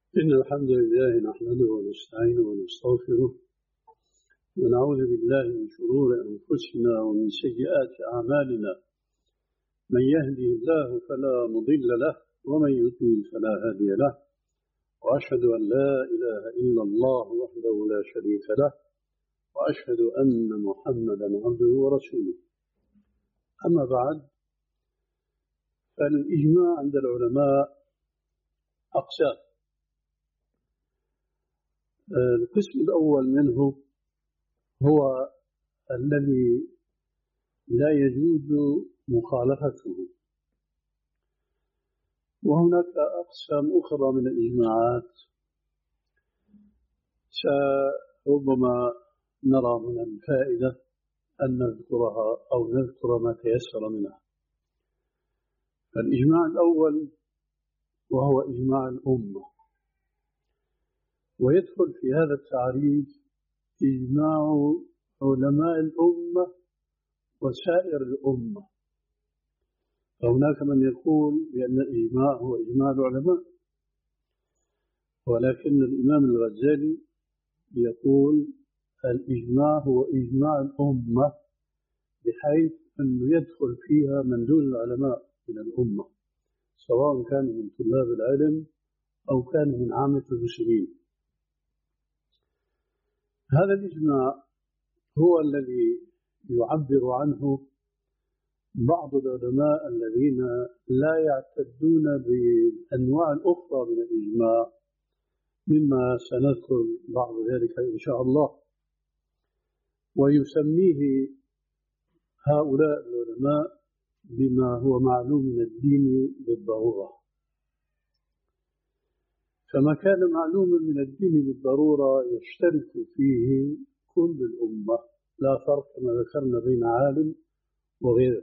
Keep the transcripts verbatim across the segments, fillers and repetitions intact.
إن الحمد لله نحمده ونستعينه ونستغفره ونعوذ بالله من شرور أنفسنا ومن سيئات أعمالنا. من يهده الله فلا مضل له ومن يضلل فلا هادي له، وأشهد أن لا إله إلا الله وحده لا شريك له، وأشهد أن محمدا عبده ورسوله. أما بعد، فالإجماع عند العلماء أقسام. القسم الأول منه هو الذي لا يجوز مخالفته، وهناك أقسام أخرى من الإجماعات ربما نرى من الفائدة أن نذكرها أو نذكر ما تيسر منها. فالإجماع الأول وهو إجماع الأمة، ويدخل في هذا التعريف إجماع علماء الأمة وسائر الأمة. فهناك من يقول بأن الإجماع هو إجماع العلماء، ولكن الإمام الغزالي يقول الإجماع هو إجماع الأمة، بحيث أنه يدخل فيها من دون العلماء من الأمة، سواء كانوا من طلاب العلم أو كانوا من عامة المسلمين. هذا الإجماع هو الذي يعبر عنه بعض العلماء الذين لا يعتدون بالأنواع الأخرى من الإجماع، مما سنذكر بعض ذلك إن شاء الله. ويسميه هؤلاء العلماء بما هو معلوم من الدين بالضرورة. فما كان معلوما من الدين بالضرورة يشترك فيه كل الأمة، لا فرق كما ذكرنا بين عالم وغيره.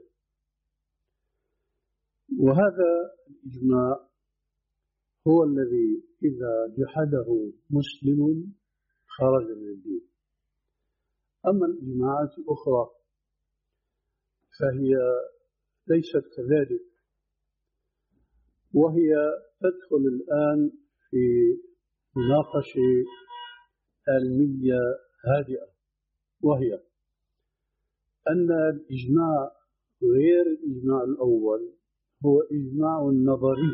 وهذا الإجماع هو الذي إذا جحده مسلم خرج من الدين. أما الإجماعات الأخرى فهي ليست كذلك، وهي تدخل الآن في مناقشة علمية هادئة، وهي أن الإجماع غير الإجماع الأول هو إجماع نظري،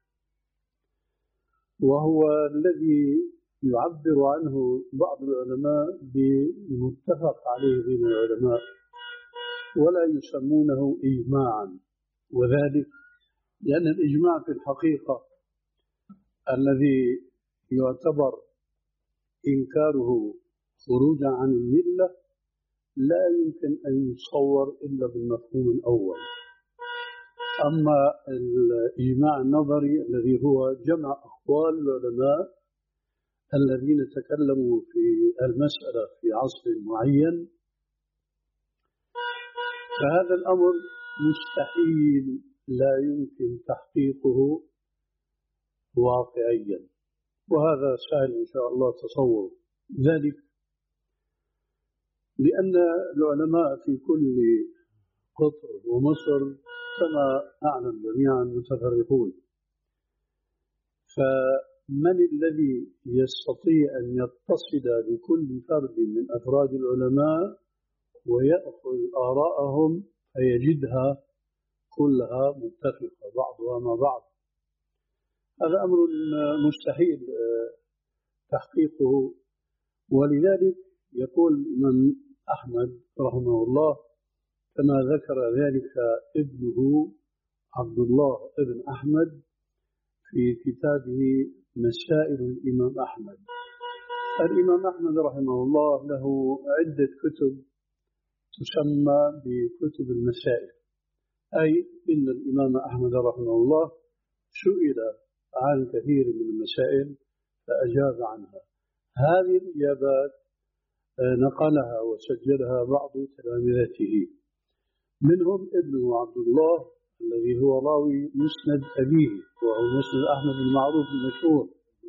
وهو الذي يعبر عنه بعض العلماء بالمتفق عليه بين العلماء، ولا يسمونه إجماعا. وذلك لأن الإجماع في الحقيقة الذي يعتبر إنكاره خروجا عن الملة لا يمكن أن يتصور إلا بالمفهوم الأول. أما الإجماع النظري الذي هو جمع أقوال العلماء الذين تكلموا في المسألة في عصر معين، فهذا الأمر مستحيل، لا يمكن تحقيقه واقعيا، وهذا سهل إن شاء الله تصور ذلك، لأن العلماء في كل قطر ومصر كما نعلم جميعا متفرقون. فمن الذي يستطيع أن يتصل بكل فرد من أفراد العلماء ويأخذ آراءهم فيجدها كلها متفقة بعضها مع بعض؟ هذا أمر مستحيل تحقيقه. ولذلك يقول الإمام أحمد رحمه الله كما ذكر ذلك ابنه عبد الله ابن أحمد في كتابه مسائل الإمام أحمد. الإمام أحمد رحمه الله له عدة كتب تسمى بكتب المسائل، أي إن الإمام أحمد رحمه الله سئل عن كثير من المسائل فأجاب عنها. هذه الإجابات نقلها وسجلها بعض تلامذته، منهم ابنه عبد الله الذي هو راوي مسند أبيه، وهو مسند أحمد المعروف المشهور،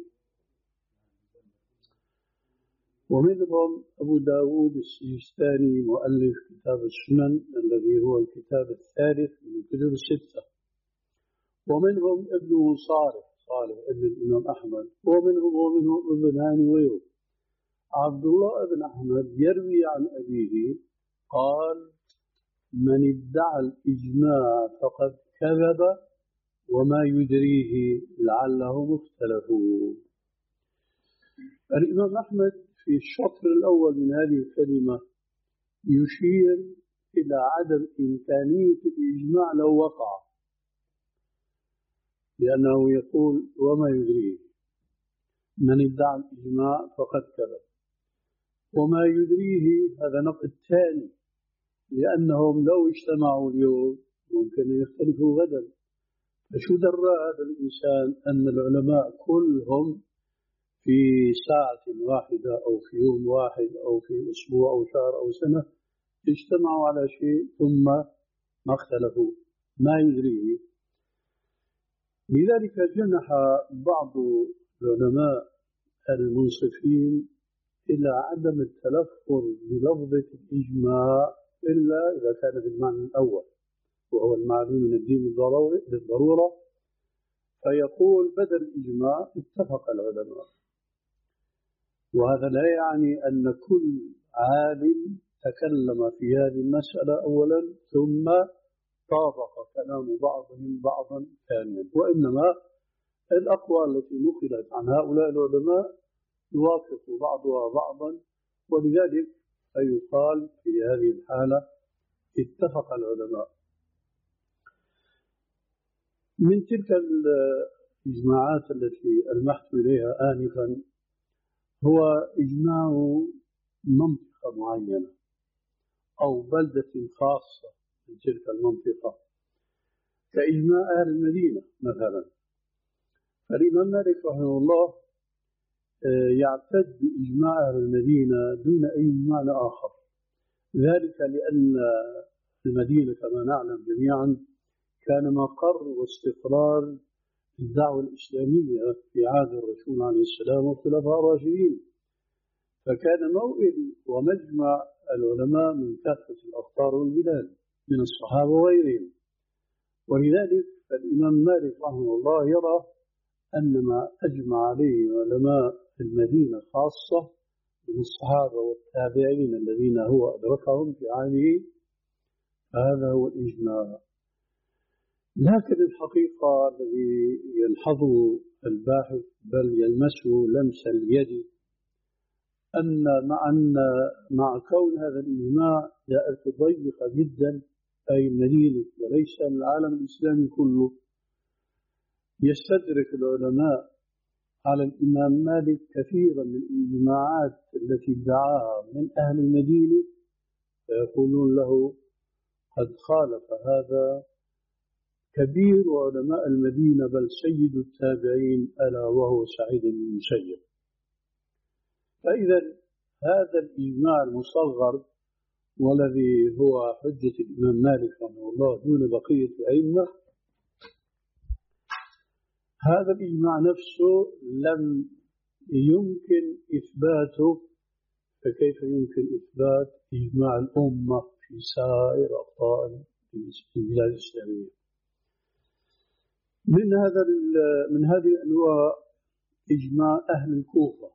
ومنهم أبو داود السجستاني مؤلف كتاب السنن الذي هو الكتاب الثالث من الكتب الستة، ومنهم ابنه صالح صالح ابن الإمام أحمد ومنهم ومنهم ابن هاني ويوب. عبد الله بن أحمد يروي عن أبيه قال: من ادعى الإجماع فقد كذب وما يدريه لعله مختلف. الإمام أحمد في الشطر الأول من هذه الكلمة يشير إلى عدم إمكانية الإجماع لو وقع، لأنه يقول وما يدريه، من ادعى الإجماع فقد كذب. وما يدريه هذا نقد ثاني، لأنهم لو اجتمعوا اليوم ممكن يختلفوا غدا. فشو درى هذا الإنسان أن العلماء كلهم في ساعة واحدة أو في يوم واحد أو في أسبوع أو شهر أو سنة اجتمعوا على شيء ثم ما اختلفوا؟ ما يدريه. لذلك جنح بعض العلماء المنصفين إلى عدم التلفظ بلفظة الإجماع إلا إذا كان بالمعنى الأول وهو المعلوم من الدين بالضرورة، فيقول بدل الإجماع اتفق العلماء. وهذا لا يعني أن كل عالم تكلم في هذه المسألة أولا ثم طابق كلام بعضهم بعضا ثانيا، وإنما الأقوال التي نقلت عن هؤلاء العلماء يوافق بعضها بعضا، ولذلك فيقال في هذه الحالة اتفق العلماء. من تلك الإجماعات التي ألمحت إليها آنفا هو إجماع منطقة معينة أو بلدة خاصة من تلك المنطقة، كإجماع أهل المدينة مثلا. فالإمام مالك رحمه الله يعتد بإجماع أهل المدينة دون أي معنى آخر، ذلك لأن المدينة كما نعلم جميعا كان مقر واستقرار الدعوة الإسلامية في عهد الرسول عليه السلام والخلفاء الراشدين، فكان موئل ومجمع العلماء من كافة الأقطار والبلاد من الصحابة وغيرهم. ولذلك الإمام مالك رحمه الله يرى أن ما أجمع عليه علماء المدينة خاصة من الصحابة والتابعين الذين هو أدركهم في عهده هذا هو الإجماع. لكن الحقيقة الذي يلحظه الباحث بل يلمسه لمس اليد أن مع أن مع كون هذا الإجماع جاءت ضيقة جدا أي المدينة وليس العالم الإسلامي كله، يستدرك العلماء على الإمام مالك كثيرا من الإجماعات التي ادعاها من أهل المدينة، فيقولون له قد خالف هذا كبير علماء المدينة بل سيد التابعين ألا وهو سعيد بن المسيب. فإذا هذا الإجماع المصغر والذي هو حجة الإمام مالك رحمه الله دون بقية الأئمة، هذا الإجماع نفسه لم يمكن إثباته، فكيف يمكن إثبات إجماع الأمة في سائر أقطار البلاد الإسلامية؟ من هذا من هذه الأنواع إجماع أهل الكوفة،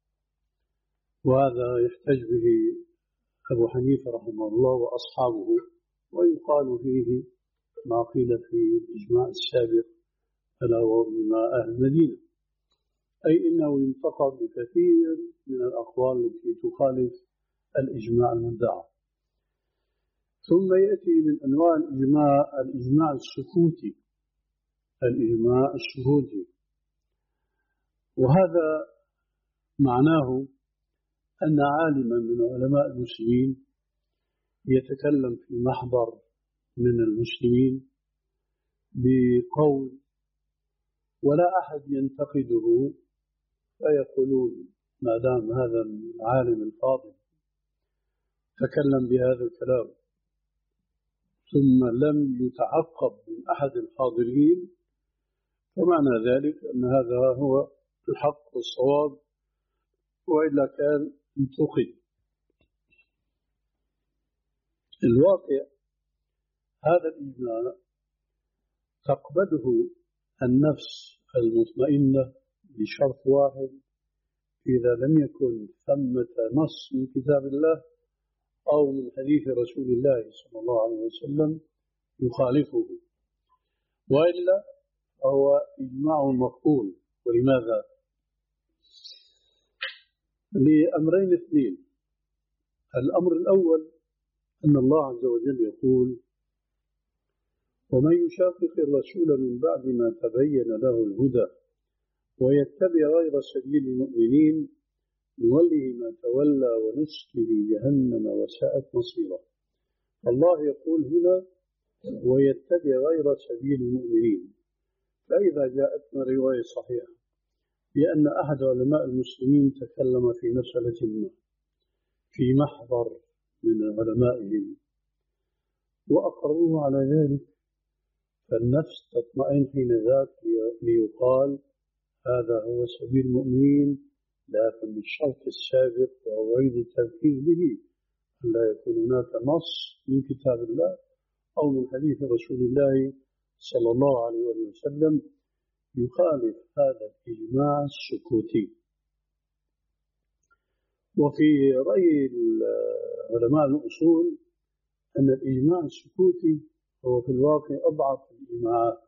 وهذا يحتج به أبو حنيفة رحمه الله وأصحابه، ويقال فيه ما قيل في الإجماع السابق ألا وهو إجماع أهل المدينة، أي إنه ينتقد بكثير من الأقوال التي تخالف الإجماع المدعى. ثم يأتي من أنواع الإجماع الإجماع السكوتي، الإجماع الشهودي، وهذا معناه أن عالما من علماء المسلمين يتكلم في محضر من المسلمين بقول ولا أحد ينتقده، فيقولون ما دام هذا العالم الفاضل تكلم بهذا الكلام ثم لم يتعقب من أحد الحاضرين، فمعنى ذلك أن هذا هو الحق والصواب، وإلا كان انتقد. الواقع هذا الإجماع تقبله النفس المطمئنة بشرط واحد: إذا لم يكن ثمة نص من كتاب الله أو من حديث رسول الله صلى الله عليه وسلم يخالفه، وإلا فهو إجماع مقبول. ولماذا؟ لأمرين اثنين. الأمر الأول أن الله عز وجل يقول: ومن يشاقق الرسول من بعد ما تبين له الهدى ويتبع غير سبيل المؤمنين نوله ما تولى ونصله جهنم وساءت مصيرا. الله يقول هنا: ويتبع غير سبيل المؤمنين. فإذا جاءتنا رواية صحيحة بأن أحد علماء المسلمين تكلم في مسألة ما في محضر من علمائهم وأقروه على ذلك، فالنفس تطمئن حين ذاك ليقال هذا هو سبيل المؤمنين، لكن بالشرط السابق وهو عيد التذكير به أن لا يكون هناك نص من كتاب الله أو من حديث رسول الله صلى الله عليه وسلم يخالف هذا الإجماع السكوتي. وفي رأي علماء الأصول أن الإجماع السكوتي هو في الواقع أضعف الإجماعات،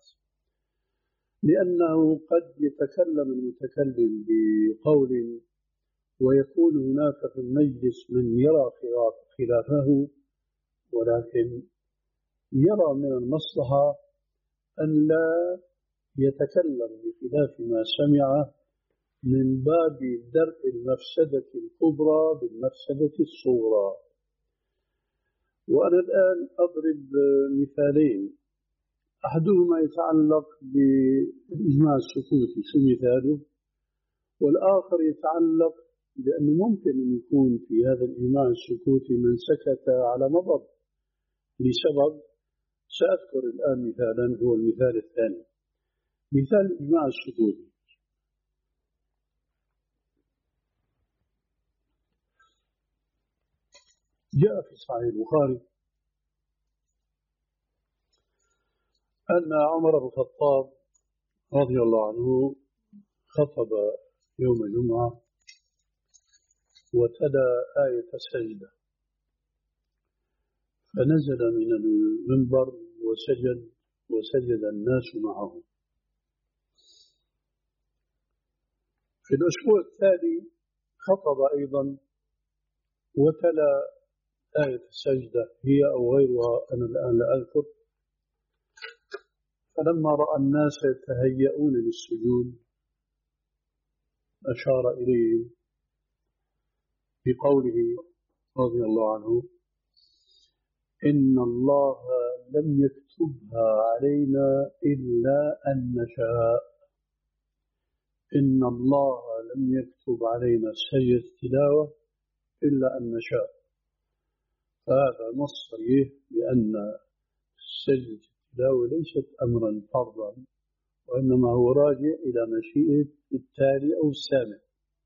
لأنه قد يتكلم المتكلم بقول ويكون هناك في المجلس من يرى خلافه، ولكن يرى من المصلحة أن لا يتكلم بخلاف ما سمع من باب درء المفسدة الكبرى بالمفسدة الصغرى. وأنا الآن أضرب مثالين، أحدهما يتعلق بالإجماع السكوتي شو مثاله، والآخر يتعلق بأنه ممكن أن يكون في هذا الإجماع السكوتي من سكت على مضض لسبب. سأذكر الآن مثالا هو المثال الثاني. مثال الإجماع السكوتي: جاء في صحيح البخاري أن عمر بن الخطاب رضي الله عنه خطب يوم الجمعة وتلا آية السجدة، فنزل من المنبر وسجد وسجد الناس معه. في الأسبوع التالي خطب أيضا وتلا آية السجدة هي أو غيرها، أنا الآن لا أذكر. فلما رأى الناس يتهيئون للسجود أشار إليهم بقوله رضي الله عنه: إن الله لم يكتبها علينا إلا أن نشاء. إن الله لم يكتب علينا سجد التلاوة إلا أن نشاء. فهذا نص صريح بأن سجد التلاوة ليست أمرا فرضا، وإنما هو راجع إلى مشيئة التالي أو السامع.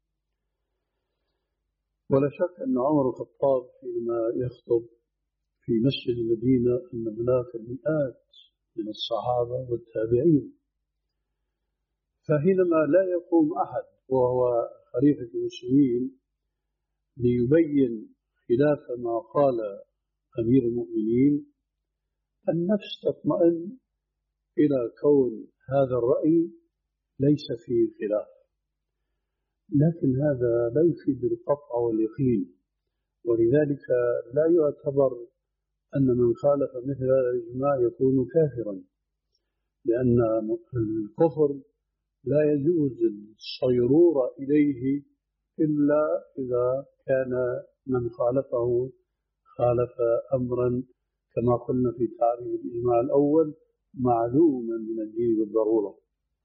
ولا شك أن عمر الخطاب حينما يخطب في مسجد المدينة أن هناك المئات من الصحابة والتابعين، فحينما لا يقوم أحد وهو خليفة المسلمين ليبين خلاف ما قال أمير المؤمنين، النفس تطمئن إلى كون هذا الرأي ليس فيه خلاف. لكن هذا لا يفيد القطع واليقين، ولذلك لا يعتبر أن من خالف مثل هذا الإجماع يكون كافرا، لأن الكفر لا يجوز الصيرور إليه إلا إذا كان من خالفه خالف أمرا كما قلنا في تعريف الإجماع الأول معلوما من الدين بالضرورة.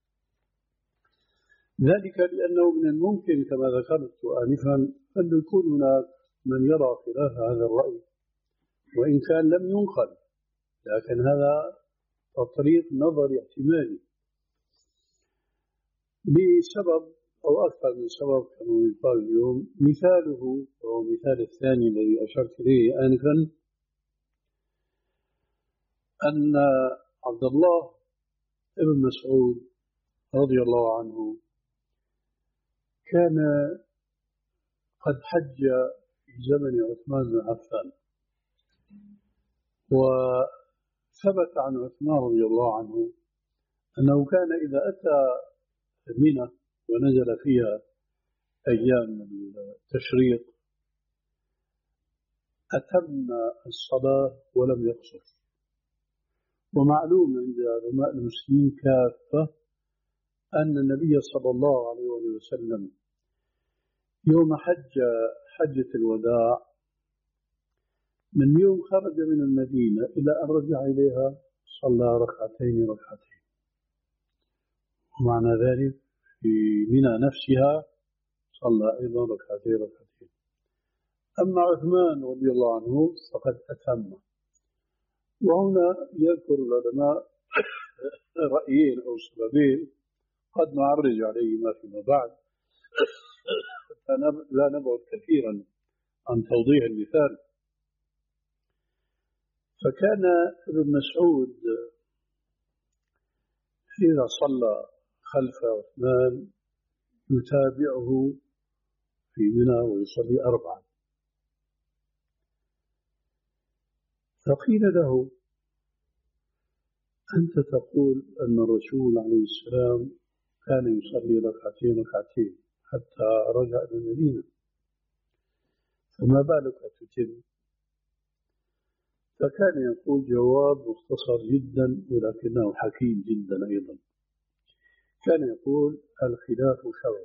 ذلك لأنه من الممكن كما ذكرت آنفا أن يكون هناك من يرى خلاف هذا الرأي وإن كان لم ينقل، لكن هذا تطريق نظر احتمالي بسبب أو أكثر من سبب كما يقال اليوم. مثاله وهو مثال الثاني الذي أشرت إليه آنفا أن عبد الله ابن مسعود رضي الله عنه كان قد حج في زمن عثمان بن عفان، وثبت عن عثمان رضي الله عنه أنه كان إذا أتى منى ونزل فيها أيام التشريق أتم الصلاة ولم يقصر. ومعلوم عند علماء المسلمين كافة أن النبي صلى الله عليه وسلم يوم حج حجة الوداع من يوم خرج من المدينة إلى أن رجع إليها صلى ركعتين ركعتين، ومعنى ذلك في منى نفسها صلى أيضا ركعتين ركعتين. أما عثمان رضي الله عنه فقد أتم. وهنا يذكر العلماء رأيين أو سببين قد نعرج عليهما فيما بعد، لا نبعد كثيرا عن توضيح المثال. فكان ابن مسعود إذا صلى خلف عثمان يتابعه في منى ويصلي أربعا، فقيل له: أنت تقول أن الرسول عليه السلام كان يصلي ركعتين ركعتين حتى رجع إلى المدينة، فما بالك تتم؟ فكان يقول جواب مختصر جدا ولكنه حكيم جدا أيضا. كان يقول: الخلاف شر،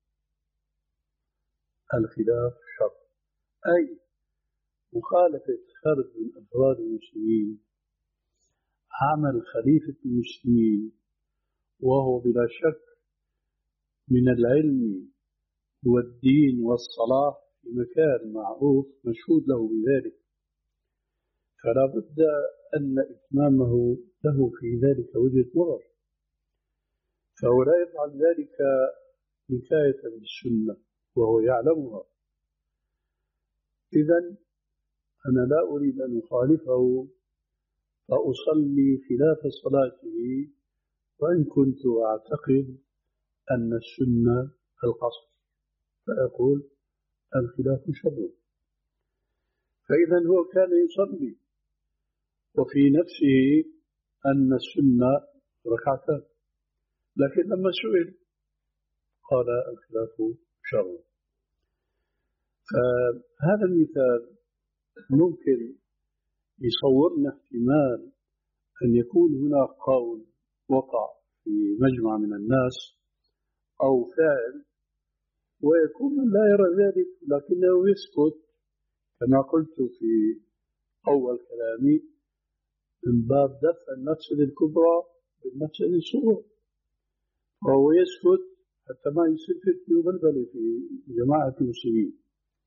الخلاف شر، أي مخالفة فرد من أفراد المسلمين عمل خليفة المسلمين، وهو بلا شك من العلم والدين والصلاح في مكان معروف مشهود له بذلك، فلا بد أن إتمامه له في ذلك وجهة نظر، فهو لا يفعل ذلك حكاية بالسنة وهو يعلمها. إذن أنا لا أريد أن أخالفه فأصلي خلاف صلاته، وإن كنت أعتقد أن السنة القصر، فأقول الخلاف شر. فإذا هو كان يصلي وفي نفسه أن السنة ركعتان، لكن لما سئل قال الخلاف شر. فهذا المثال ممكن يصورنا احتمال أن يكون هناك قول وقع في مجمع من الناس أو فاعل، ويكون من لا يرى ذلك لكنه يسكت، كما قلت في أول كلامي من باب دفع المفسدة الكبرى بالمفسدة الصغرى، وهو يسكت حتى ما يصير فتنة وبلبلة في جماعة المسلمين.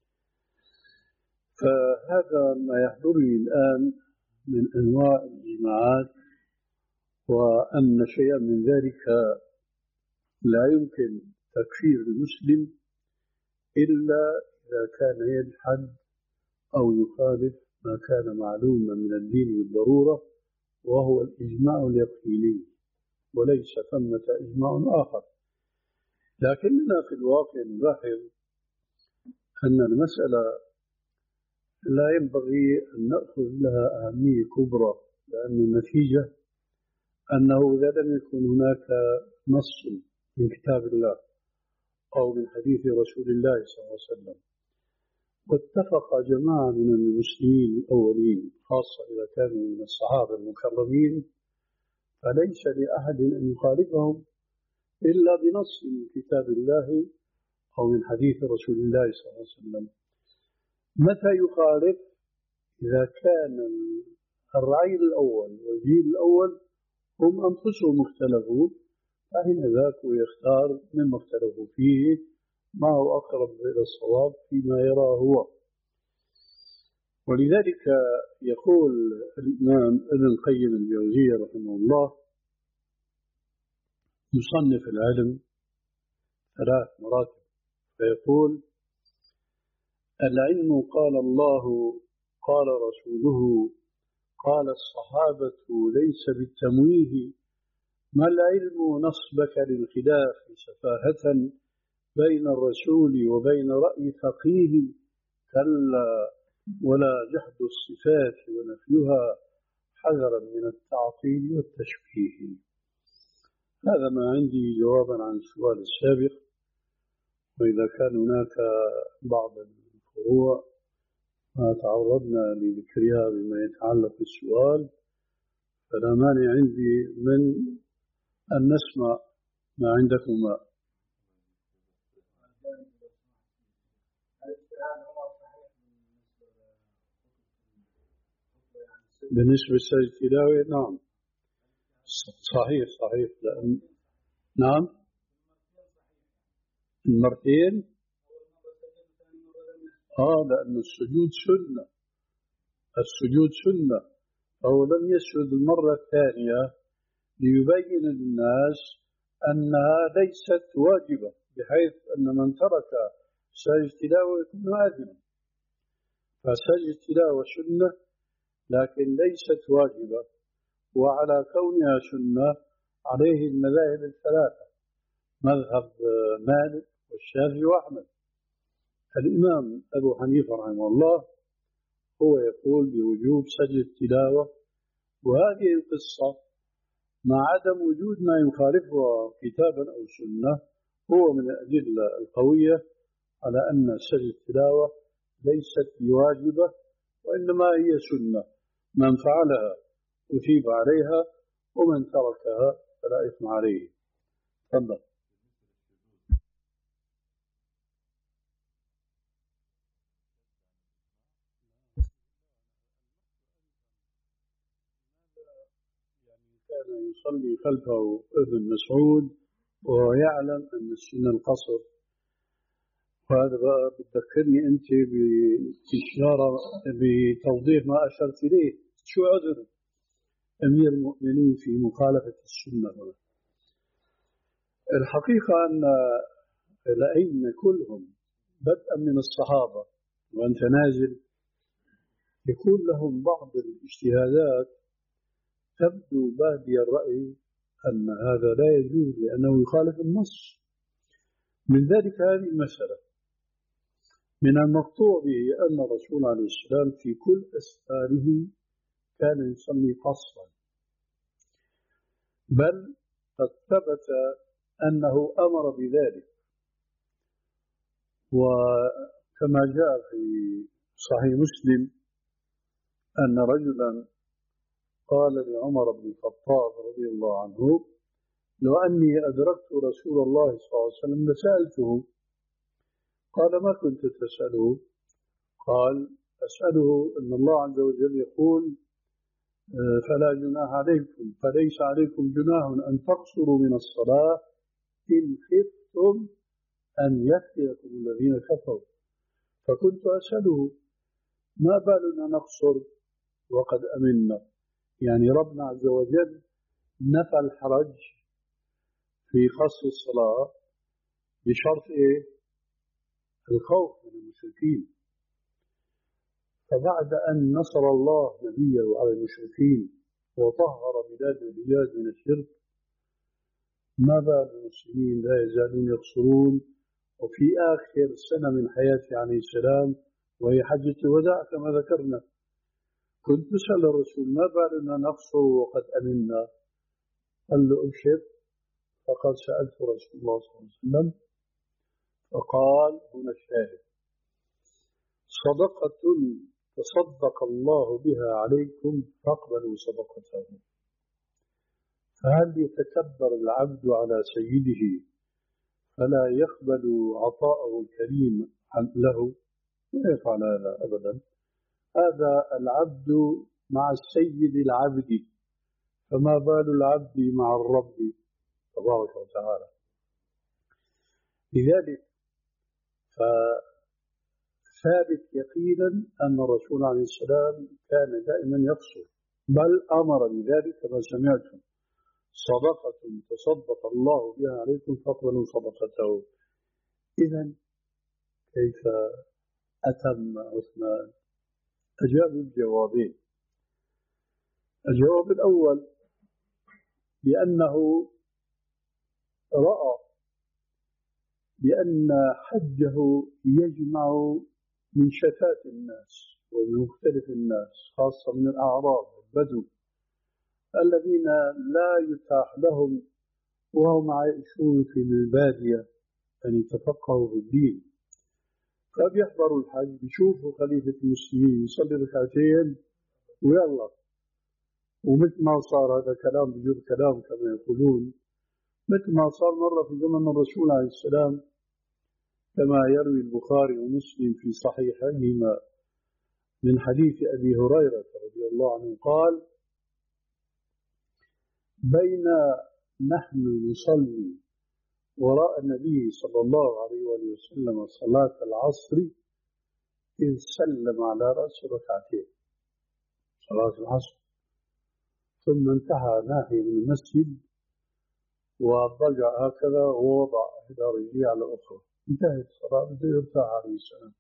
فهذا ما يحضرني الآن من أنواع الإجماعات، وأن شيئا من ذلك لا يمكن تكفير المسلم إلا إذا كان يجحد أو يخالف ما كان معلوما من الدين بالضرورة، وهو الإجماع اليقيني، وليس ثمة إجماع آخر. لكننا في الواقع نلاحظ أن المسألة لا ينبغي أن نأخذ لها أهمية كبرى، لأن النتيجة أنه إذا لم يكن هناك نص من كتاب الله أو من حديث رسول الله صلى الله عليه وسلم واتفق جماعة من المسلمين الأولين، خاصة إذا كانوا من الصحابة المكرمين، فليس لأحد أن يخالفهم إلا بنص من كتاب الله أو من حديث رسول الله صلى الله عليه وسلم. متى يخالف؟ إذا كان الرأي الأول والجيل الأول هم أنفسهم اختلفوا، فحين ذاك يختار مما اختلفوا فيه ما هو أقرب إلى الصواب فيما يراه هو. ولذلك يقول الإمام ابن القيم الجوزية رحمه الله: يصنف العلم ثلاث مراتب، فيقول: العلم قال الله قال رسوله قال الصحابة ليس بالتمويه ما العلم نصبك للخلاف سفاهة بين الرسول وبين رأي ثقيل، كلا ولا جحد الصفات ونفيها حذرا من التعطيل والتشبيه. هذا ما عندي جوابا عن السؤال السابق، وإذا كان هناك بعض الفروع ما تعرضنا لذكرها بما يتعلق بالسؤال فلا مانع عندي من أن نسمع ما عندكما. بالنسبة للسجد التلاوي نعم صحيح صحيح لأن نعم المرتين آه لأن السجود سنة، السجود سنة، أو لم يسجد المرة الثانية ليبين للناس أنها ليست واجبة، بحيث أن من ترك سجد التلاوة يكون آثما. فسجد التلاوة سنة لكن ليست واجبة، وعلى كونها سنة عليه المذاهب الثلاثة، مذهب مالك والشافعي وأحمد. الإمام أبو حنيفة رحمه الله هو يقول بوجوب سجد التلاوة، وهذه القصة مع عدم وجود ما يخالفها كتابا أو سنة هو من الأدلة القوية على أن سجد التلاوة ليست بواجبة وإنما هي سنة، من فعلها أثيب عليها ومن تركها فلا إثم عليه. تفضل. كان يصلي خلفه ابن مسعود ويعلم أن السنة القصر، وهذا بقى بتذكرني أنت بإشارة بتوضيح ما أشرت إليه. شو عذر أمير المؤمنين في مخالفة السنة هنا؟ الحقيقة أن الأئمة كلهم بدءا من الصحابة وأنت نازل يكون لهم بعض الاجتهادات تبدو بادي الرأي أن هذا لا يجوز لأنه يخالف النص. من ذلك هذه المسألة من المقطوع به أن الرسول عليه السلام في كل أسفاره كان يصلي قصرا، بل قد ثبت أنه أمر بذلك، وكما جاء في صحيح مسلم أن رجلا قال لعمر بن الخطاب رضي الله عنه: لو أني أدركت رسول الله صلى الله عليه وسلم لسألته. قال: ما كنت تسأله؟ قال: أسأله أن الله عز وجل يقول: فلا جناح عليكم، فليس عليكم جناح أن تقصروا من الصلاة إن خفتم أن يفتنكم الذين كفروا. فكنت أسأله: ما بالنا نقصر وقد أمنا؟ يعني ربنا عز وجل نفى الحرج في قصر الصلاة بشرط إيه؟ الخوف من المشركين. فبعد أن نصر الله نبيه على المشركين وطهر بلاد الرياض من الشرك، ما بال المسلمين لا يزالون يقصرون؟ وفي آخر سنة من حياته عليه السلام وهي حجة الوداع كما ذكرنا، كنت أسأل الرسول: ما بالنا نقصر وقد أمنا؟ قال له: أبشر، فقد سألت رسول الله صلى الله عليه وسلم فقال: هنا الشاهد: صدقة تصدق الله بها عليكم فاقبلوا صدقته. فهل يتكبر العبد على سيده فلا يقبل عطاءه الكريم له؟ لا يفعل هذا أبدا. هذا العبد مع السيد العبد، فما بال العبد مع الرب تبارك وتعالى. لذلك فثابت يقينا أن الرسول عليه السلام كان دائما يقصر، بل أمر بذلك كما سمعتم: صدقة تصدق الله بها عليكم فاقبلوا صدقته. إذن كيف أتم عثمان؟ أجاب الجوابين. الجواب الأول: لأنه رأى بأن حجه يجمع من شتات الناس ومن مختلف الناس، خاصة من الأعراب والبدو الذين لا يتاح لهم وهم عايشون في البادية أن يتفقهوا في الدين، فبيحضروا الحج بيشوفوا خليفة المسلمين يصلي ركعتين ويلا. ومثل ما صار، هذا كلام بجد كلام كما يقولون، مثل ما صار مرة في زمن الرسول عليه السلام كما يروي البخاري ومسلم في صحيحيهما من حديث أبي هريرة رضي الله عنه قال: بين نحن نصلي وراء النبي صلى الله عليه وسلم صلاة العصر إذ سلم على رأس ركعتين صلاة العصر، ثم انتهى ناحية من المسجد وضجع هكذا ووضع إحدى رجليه على الأخرى، انتهت الصلاة بده يرتاح عليه السلام.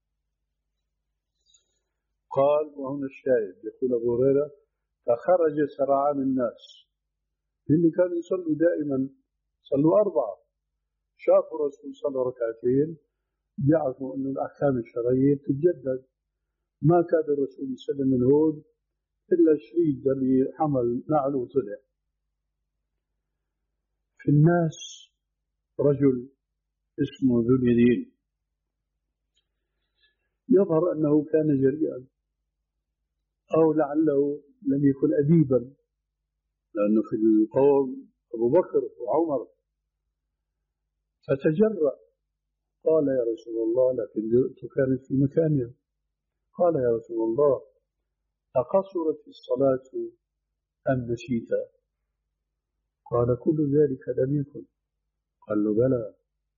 قال، وهنا الشاهد، يقول أبو هريرة: فخرج سرعان الناس اللي كانوا يصلوا دائما، صلوا أربعة، شافوا الرسول صلى ركعتين، بيعرفوا أنه الأحكام الشرعية تتجدد. ما كاد الرسول يسلم من هون إلا شريك اللي حمل نعله وطلع. في الناس رجل اسمه ذو اليدين، يظهر أنه كان جريئا أو لعله لم يكن أديبا، لأنه في القوم أبو بكر وعمر، فتجرأ قال: يا رسول الله، لكن جرأته كانت في مكانها. قال: يا رسول الله، أقصرت الصلاة أم نسيت؟ قال: كل ذلك لم يكن. قال له: بلى.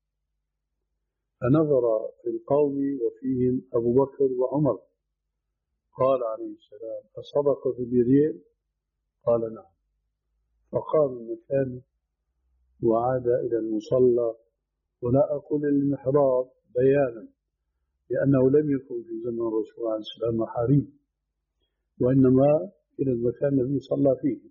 فنظر في القوم وفيهم أبو بكر وعمر، قال عليه السلام: أصدق في اليدين؟ قال: نعم. فقام من مكانه وعاد إلى المصلى، ولا أقول المحراب بيانا لأنه لم يكن في زمن الرسول عليه السلام محاريب، وإنما إلى المكان الذي صلى فيه،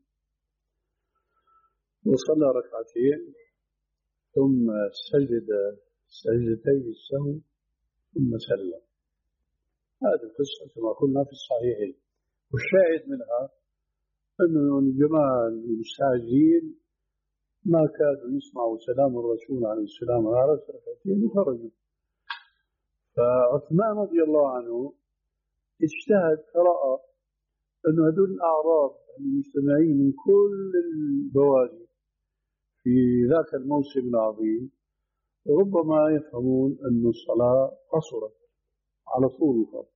وصلى ركعتين ثم سجد سجدتي السهو ثم سلم. هذه القصة كما قلنا في الصحيحين، والشاهد منها أنه الجماعة المستعجلين ما كانوا يسمعوا سلام الرسول عليه السلام على ركعتين وخرجوا. فعثمان رضي الله عنه اجتهد فرأى أن هذول الأعراب المجتمعين من كل البوادي في ذاك الموسم العظيم ربما يفهمون أن الصلاة قصرت على طول الخط،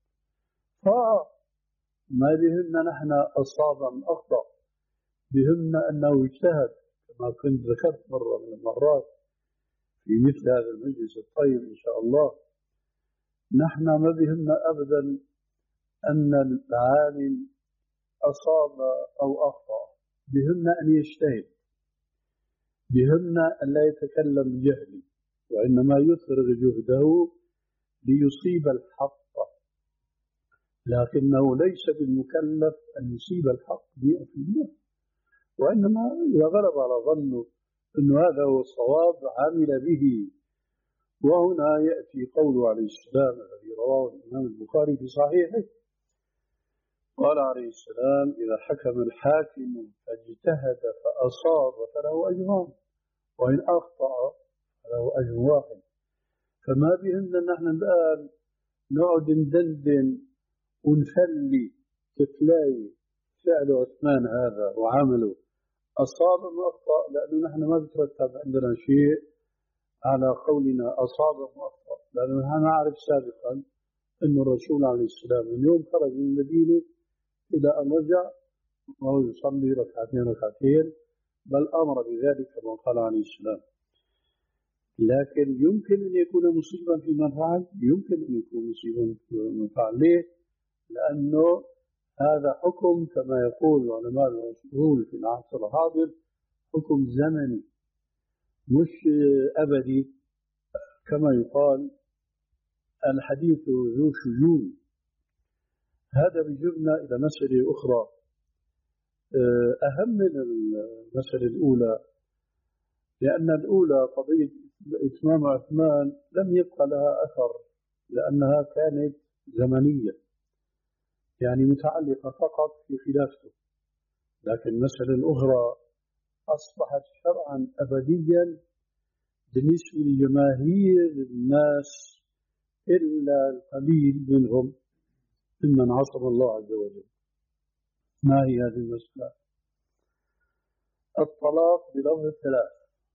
فما بهمنا نحن أصاب أم أخطأ، بهمنا أنه اجتهد. كما كنت ذكرت مرة من المرات في مثل هذا المجلس الطيب إن شاء الله، نحن ما بهمنا أبدا أن العالم أصاب أو أخطأ، بهمنا أن يجتهد، بهمنا أن لا يتكلم بجهل، وإنما يفرغ جهده ليصيب الحق، لكنه ليس بالمكلف أن يصيب الحق مئة في المئة، وإنما إذا غلب على ظنه أن هذا هو الصواب عمل به. وهنا يأتي قوله عليه السلام الذي رواه الإمام البخاري في صحيحه، قال عليه السلام: إذا حكم الحاكم فاجتهد فأصاب فله أجران، وإن أخطأ فله أجر واحد. فما بهمنا نحن الآن نقعد ندندن ونفلي تفلاي فعل عثمان هذا وعمله أصاب أم أخطأ، لأنه نحن ما بترتب عندنا شيء على قولنا أصاب أم أخطأ، لأنه نحن نعرف سابقا أن الرسول عليه السلام من يوم خرج من المدينة إلى أن رجع وهو يصلي ركعتين ركعتين، بل أمر بذلك كما قال عليه السلام. لكن يمكن أن يكون مصيبا فيما فعل، يمكن أن يكون مصيبا فيما فعل. ليه؟ لأنه هذا حكم كما يقول علماء الأصول في العصر الحاضر حكم زمني مش أبدي، كما يقال الحديث ذو شجون. هذا بيجرنا إلى مسألة أخرى، أهم من المسألة الأولى، لأن الأولى قضية إتمام عثمان لم يبقى لها أثر، لأنها كانت زمنية، يعني متعلقة فقط في خلافته. لكن المسألة الأخرى أصبحت شرعا أبديا بالنسبة لجماهير الناس إلا القليل منهم ممن عصم الله عز وجل. ما هي هذه المسألة؟ الطلاق بلفظ الثلاث.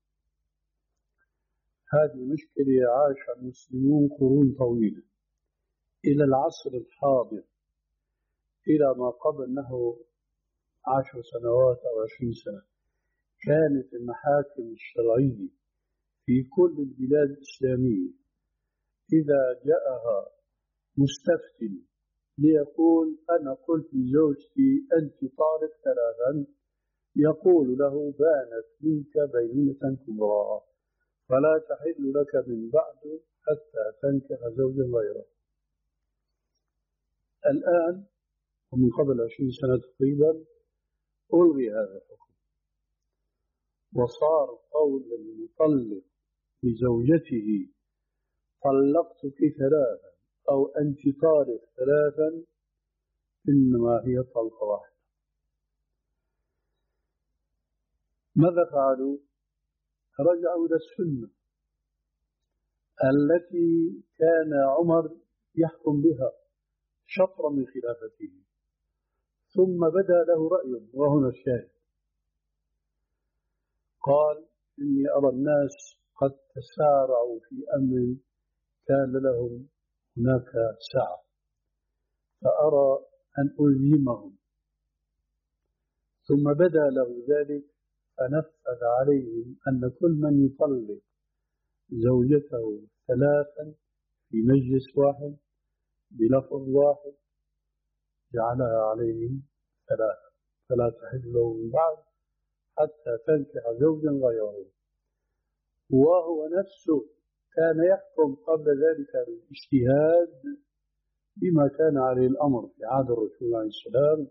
هذه مشكلة عاشها المسلمون قرون طويلة إلى العصر الحاضر، إلى ما قبل نحو عشر سنوات أو عشرين سنة. كانت المحاكم الشرعية في كل البلاد الإسلامية إذا جاءها مستفتي ليقول أنا قلت لزوجتي أنت طالق ثلاثا، يقول له بانت منك بينونة كبرى فلا تحل لك من بعد حتى تنكح زوجا غيره. الآن ومن قبل عشرين سنة تقريبا ألغي هذا الحكم، وصار قول المطلق لزوجته طلقتك ثلاثا أو أنت طالق ثلاثا إنما هي طلقة واحدة. ماذا فعلوا؟ رجعوا إلى السنة التي كان عمر يحكم بها شطرا من خلافته، ثم بدا له رأي، وهنا الشاهد. قال إني أرى الناس قد تسارعوا في أمر كان لهم هناك سعة، فأرى أن ألزمهم. ثم بدا له ذلك فنفذ عليهم أن كل من يطلق زوجته ثلاثا في مجلس واحد بلفظ واحد جعلها عليهم ثلاثا، فلا تحل له من بعد حتى تنكح زوجا غيره. وهو نفسه كان يحكم قبل ذلك الاجتهاد بما كان عليه الأمر في عهد الرسول عليه السلام،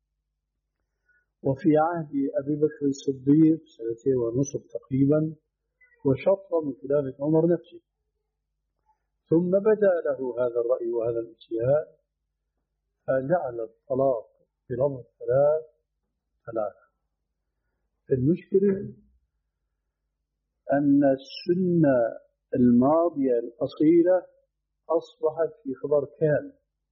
وفي عهد أبي بكر الصديق سنتين ونصف تقريبا، وشطر من خلافة عمر نفسه. ثم بدا له هذا الرأي وهذا الاجتهاد فجعل الطلاق في لفظ الثلاث ثلاثة. المشكلة أن السنة الماضية الأصيلة أصبحت في خبر كان،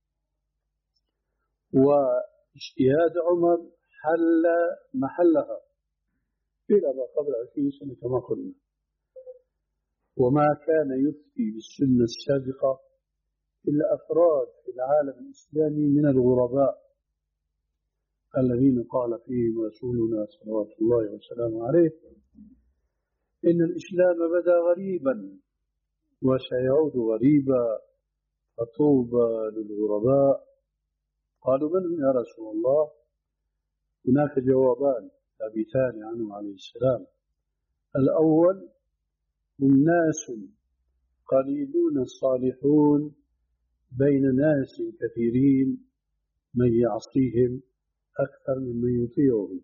واجتهاد عمر حل محلها إلى ما قبل عشرين سنة كما قلنا. وما كان يفتي بالسنة السابقة إلا أفراد في العالم الإسلامي من الغرباء الذين قال فيهم رسولنا صلوات الله وسلامه عليه إن الإسلام بدأ غريبا وسيعود غريبا فطوبى للغرباء. قالوا من هم يا رسول الله؟ هناك جوابان ثابتان عنه عليه السلام. الأول هم ناس قليلون صالحون بين ناس كثيرين من يعصيهم أكثر ممن يطيعهم.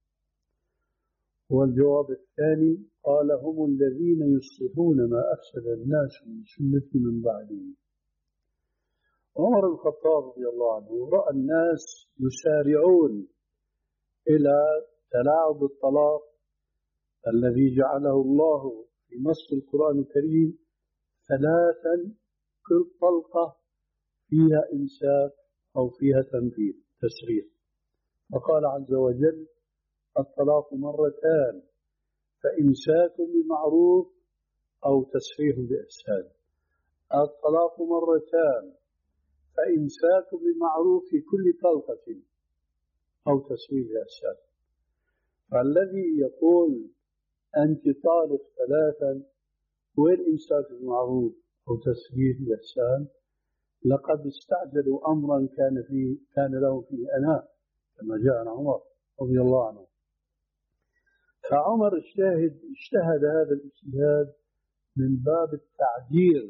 والجواب الثاني قال هم الذين يصلحون ما أفسد الناس من سنة من بعده. عمر الخطاب رضي الله عنه رأى الناس يسارعون إلى تلاعب الطلاق الذي جعله الله في نص القرآن الكريم ثلاثا، كل طلقة فيها إمساك أو فيها تنفيذ تسريح. فقال عز وجل الطلاق مرتان فإمساك بمعروف أو تسريح بإحسان. الطلاق مرتان فإمساك بمعروف في كل طلقة أو تسريح بإحسان. فالذي يقول أنت طالق ثلاثا والإمساك بمعروف أو تسريح بإحسان لقد استعجلوا أمرا كان فيه كان له فيه أناء كما جاء عن عمر رضي الله عنه. فعمر اجتهد اجتهد هذا الاجتهاد من باب التعجير،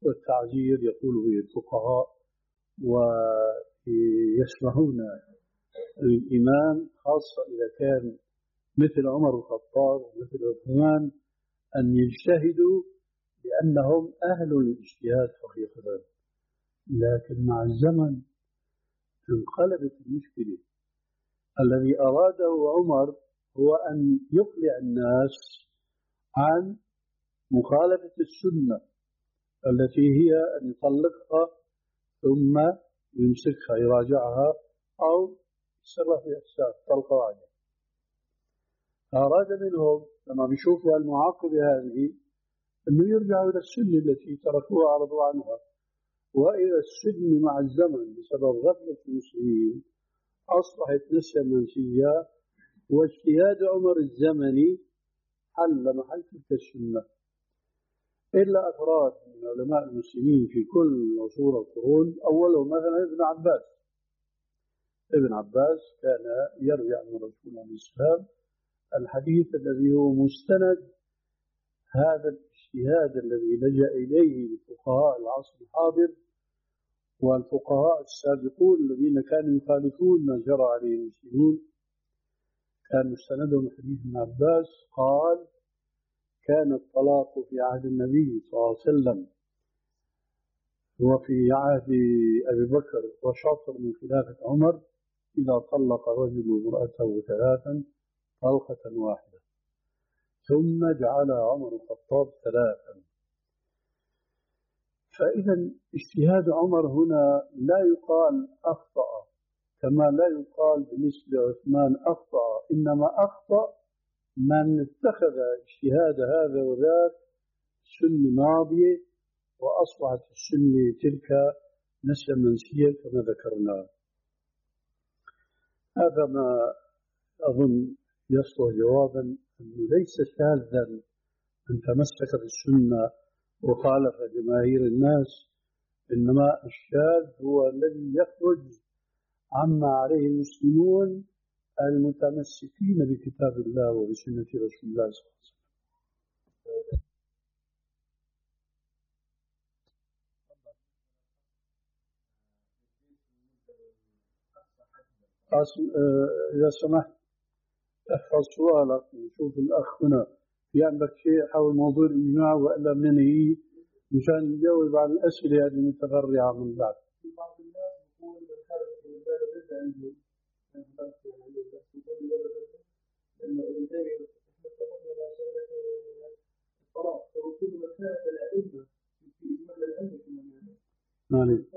والتعجير يقول به الفقهاء ويسمحون الإمام، خاصة إذا كان مثل عمر الخطاب ومثل عثمان، أن يجتهدوا لأنهم أهل الاجتهاد حقيقة. لكن مع الزمن انقلبت المشكلة. الذي أراده عمر هو أن يقلع الناس عن مخالفة السنة التي هي أن يطلقها ثم يمسكها يراجعها أو يتصرف في إحسان طلقة واحدة. أراد منهم لما بيشوفوا المعاقبة هذه أنه يرجعوا إلى السنة التي تركوها عرضوا عنها. وإلى السنة مع الزمن بسبب غفلة المسلمين أصبحت نسيا منسية، واجتهاد عمر الزمني حل محل تلك السنة. إلا أفراد من علماء المسلمين في كل عصور القرون، أولهم مثلا ابن عباس. ابن عباس كان يروي عن الرسول عليه السلام الحديث الذي هو مستند هذا الاجتهاد الذي لجأ إليه فقهاء العصر الحاضر والفقهاء السابقون الذين كانوا يخالفون ما جرى عليه المسلمون. كان مستندهم حديث ابن عباس قال: كان الطلاق في عهد النبي صلى الله عليه وسلم وفي عهد أبي بكر وشطر من خلافة عمر إذا طلق رجل امرأته ثلاثا طلقة واحدة، ثم جعل عمر الخطاب ثلاثا. فإذا اجتهاد عمر هنا لا يقال أخطأ كما لا يقال بالنسبة لعثمان أخطأ، إنما أخطأ من اتخذ اجتهاد هذا وذاك سنة ماضية وأصبحت السنة تلك نسيا منسيا كما ذكرنا. هذا ما أظن يصلح جوابا أنه ليس شاذا أن تمسك بالسنة وخالف جماهير الناس، إنما الشاذ هو الذي يخرج عما عليه المسلمون المتمسكين بكتاب الله وبسنة رسول الله صلى الله عليه وسلم. إذا سمحت احفظ سؤالك نشوف الأخ هنا في عندك شيء حول موضوع الإجماع وإلا منهي مشان نجاوب على الأسئلة هذه المتفرعة من بعد. بعض الناس يقول من خرج من باب الرزق عندهم لأنه الإنسان إحنا اتفقنا على شغلة الطلاق فوصول مكانة الأئمة في إجمال الأئمة كمان. نعم.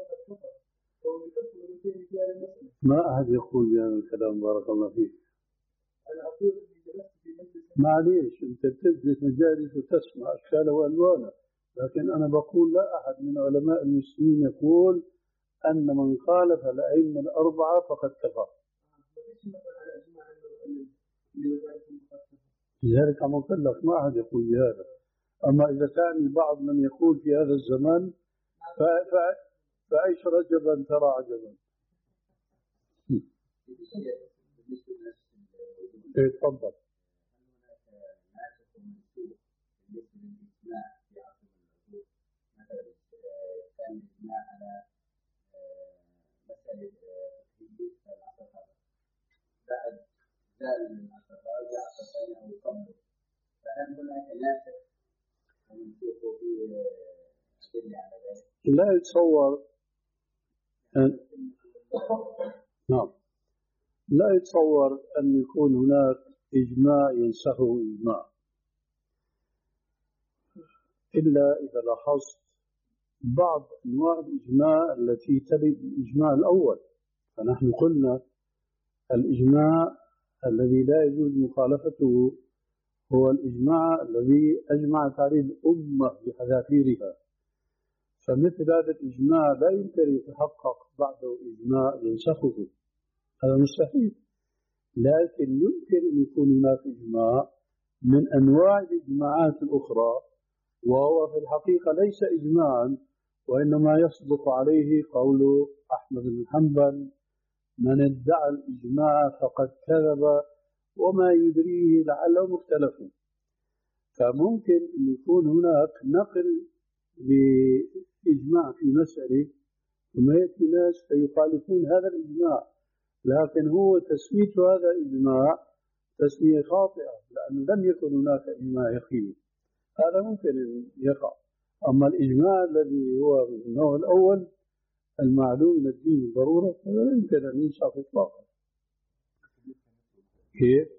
ما أحد يقول بهذا الكلام بارك الله فيك. أنا أقول إني جلست في مجلس. معليش أنت بتجلس مجالس وتسمع أشكال وألوانها، لكن أنا بقول لا أحد من علماء المسلمين يقول أن من خالف الأئمة الأربعة فقد كفر. لذلك عم أقول لك ما أحد يقول بهذا. أما إذا كان البعض من يقول في هذا الزمان فعيش رجبا ترى عجبا. تفضل. بعد زال من التراجع فكانه قبله، فهل هناك ناسخ ومنسوخ فيه أدلة على ذلك؟ لا يتصور أن نعم لا يتصور أن يكون هناك إجماع ينسخه إجماع، إلا إذا لاحظت بعض أنواع الإجماع التي تلي الإجماع الأول. فنحن قلنا الإجماع الذي لا يجوز مخالفته هو الإجماع الذي أجمعت عليه الأمة بحذافيرها، فمثل هذا الإجماع لا يمكن يتحقق بعده إجماع ينسخه، هذا مستحيل. لكن يمكن أن يكون هناك إجماع من أنواع الإجماعات الأخرى، وهو في الحقيقة ليس إجماعا وإنما يصدق عليه قول أحمد بن حنبل: من ادعى الإجماع فقد كذب وما يدريه لعلهم اختلفوا. فممكن أن يكون هناك نقل لإجماع في مسألة ثم يأتي ناس فيخالفون هذا الإجماع لكن هو تسمية هذا إجماع تسمية خاطئة، لأنه لم يكن هناك إجماع يقيني، هذا ممكن أن يقع. أما الإجماع الذي هو من النوع الأول المعلوم من الدين بالضرورة فلا يمكن أن ينشأ إطلاقا. كيف؟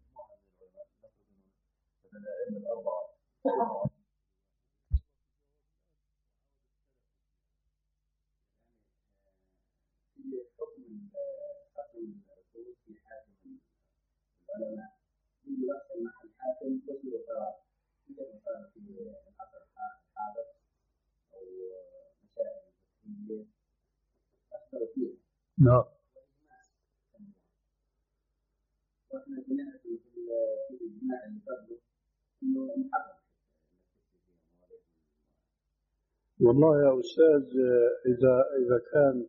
نعم. والله يا أستاذ، إذا إذا كان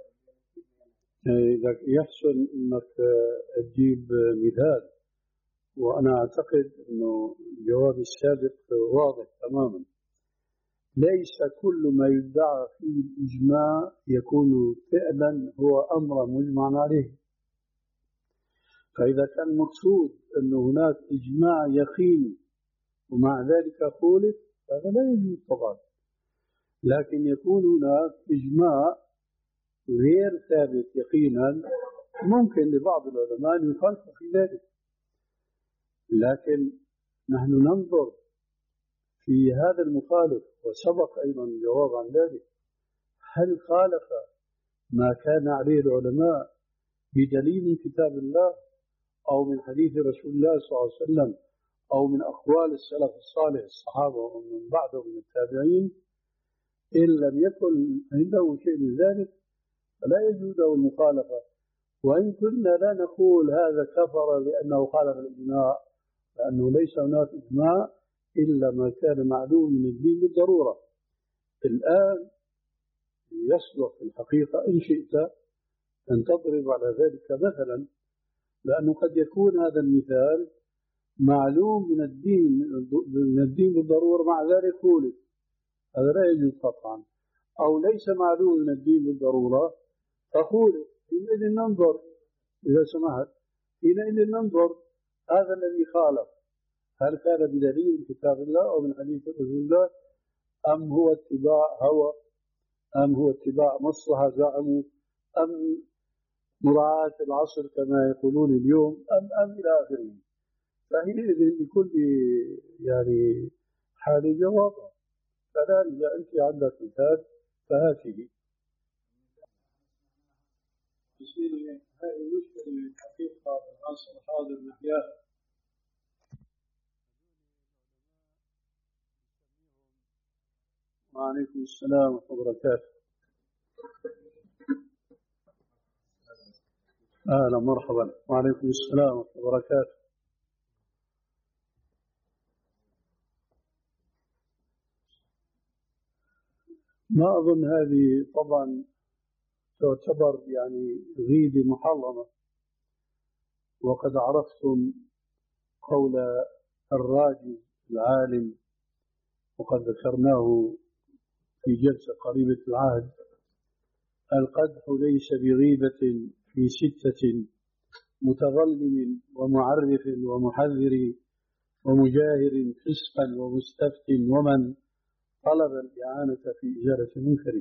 إذا يحسن أنك تجيب مثال، وأنا أعتقد أنه جوابي السابق واضح تماما. ليس كل ما يدعى فيه الإجماع يكون فعلا هو أمر مجمع عليه. فإذا كان مقصود أن هناك إجماع يقيني ومع ذلك خولف هذا لا يجوز طبعا. لكن يكون هناك إجماع غير ثابت يقينا، ممكن لبعض العلماء أن يخالفوا في ذلك، لكن نحن ننظر في هذا المخالف، وسبق أيضا الجواب عن ذلك، هل خالف ما كان عليه العلماء بدليل من كتاب الله أو من حديث رسول الله صلى الله عليه وسلم أو من أقوال السلف الصالح الصحابة ومن بعدهم من التابعين؟ إن لم يكن عنده شيء من ذلك فلا يجوز له المخالفة. وإن كنا لا نقول هذا كفر لأنه خالف الإجماع، لأنه ليس هناك إجماع إلا ما كان معلوم من الدين بالضرورة. الآن يصلح في الحقيقة إن شئت أن تضرب على ذلك مثلا، لأنه قد يكون هذا المثال معلوم من الدين من الدين بالضرورة مع ذلك خولف، هذا لا يجوز قطعا. أو ليس معلوم من الدين بالضرورة فخولف، حينئذ ننظر إذا سمحت حينئذ ننظر هذا الذي خالف هل كان بدليل من كتاب الله أو من حديث رسول الله، أم هو اتباع هوى، أم هو اتباع مصلحة زعموا، أم مراعاة العصر كما يقولون اليوم، أم أم إلى آخره. فحينئذ لكل يعني حال جوابا. فالآن إذا أنت عندك مثال فهاته. هذه المشكلة من الحقيقة في العصر الحاضر نحياها. وعليكم السلام ورحمة الله وبركاته. أهلا مرحبا. وعليكم السلام ورحمة الله وبركاته. ما أظن هذه طبعا تعتبر يعني غيبة محرمة، وقد عرفتم قول الراجي العالم وقد ذكرناه في جلسة قريبة العهد: القدح ليس بغيبة في ستة، متظلم ومعرف ومحذر ومجاهر فسقا ومستفت ومن طلب الإعانة في إزالة منكر.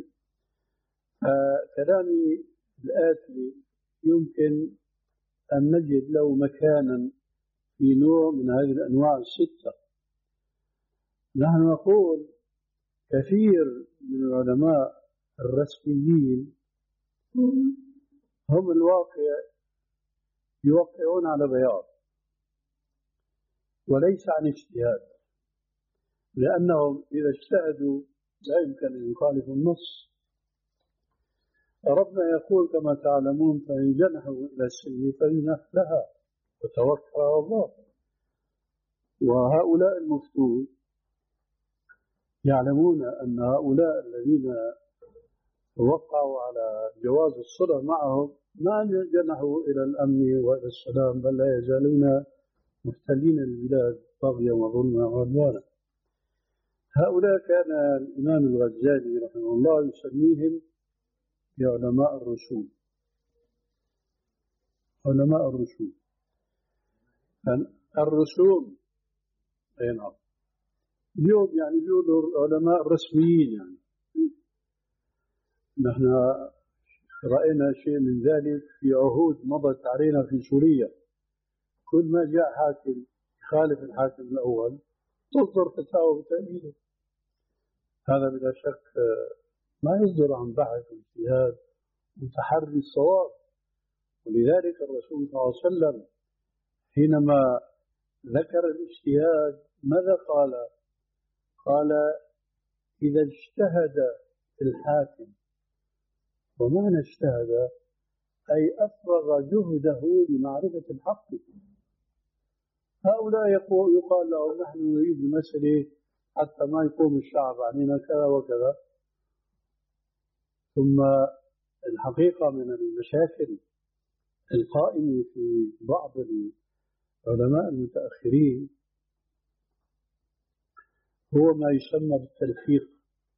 فكلامي الآتي يمكن أن نجد له مكانا في نوع من هذه الأنواع الستة. نحن نقول كثير من العلماء الرسميين هم الواقع يوقعون على بياض وليس عن اجتهاد، لأنهم إذا اجتهدوا لا يمكن أن يخالفوا النص. ربنا يقول كما تعلمون: فإن جنحوا إلى السلم فاجنح لها وتوكل على الله. وهؤلاء المفتون يعلمون أن هؤلاء الذين وقعوا على جواز الصلة معهم ما جنحوا إلى الأمن وإلى السلام، بل لا يزالون محتلين البلاد طغيا وظلما وعدوانا. هؤلاء كان الإمام الغزالي رحمه الله يسميهم بعلماء الرسول. علماء الرسوم. الرسوم أي نعم. اليوم يعني بيقولوا علماء رسميين يعني. نحن رأينا شيء من ذلك في عهود مضت علينا في سوريا. كل ما جاء حاكم يخالف الحاكم الأول تصدر فتاوى بتأييده. هذا بلا شك ما يصدر عن بحث واجتهاد وتحري الصواب. ولذلك الرسول صلى الله عليه وسلم حينما ذكر الاجتهاد ماذا قال؟ قال إذا اجتهد الحاكم. ومعنى اجتهد أي أفرغ جهده لمعرفة الحق. هؤلاء يقال لهم نحن نريد المسألة حتى ما يقوم الشعب علينا كذا وكذا. ثم الحقيقة من المشاكل القائمة في بعض العلماء المتأخرين هو ما يسمى بالتلفيق.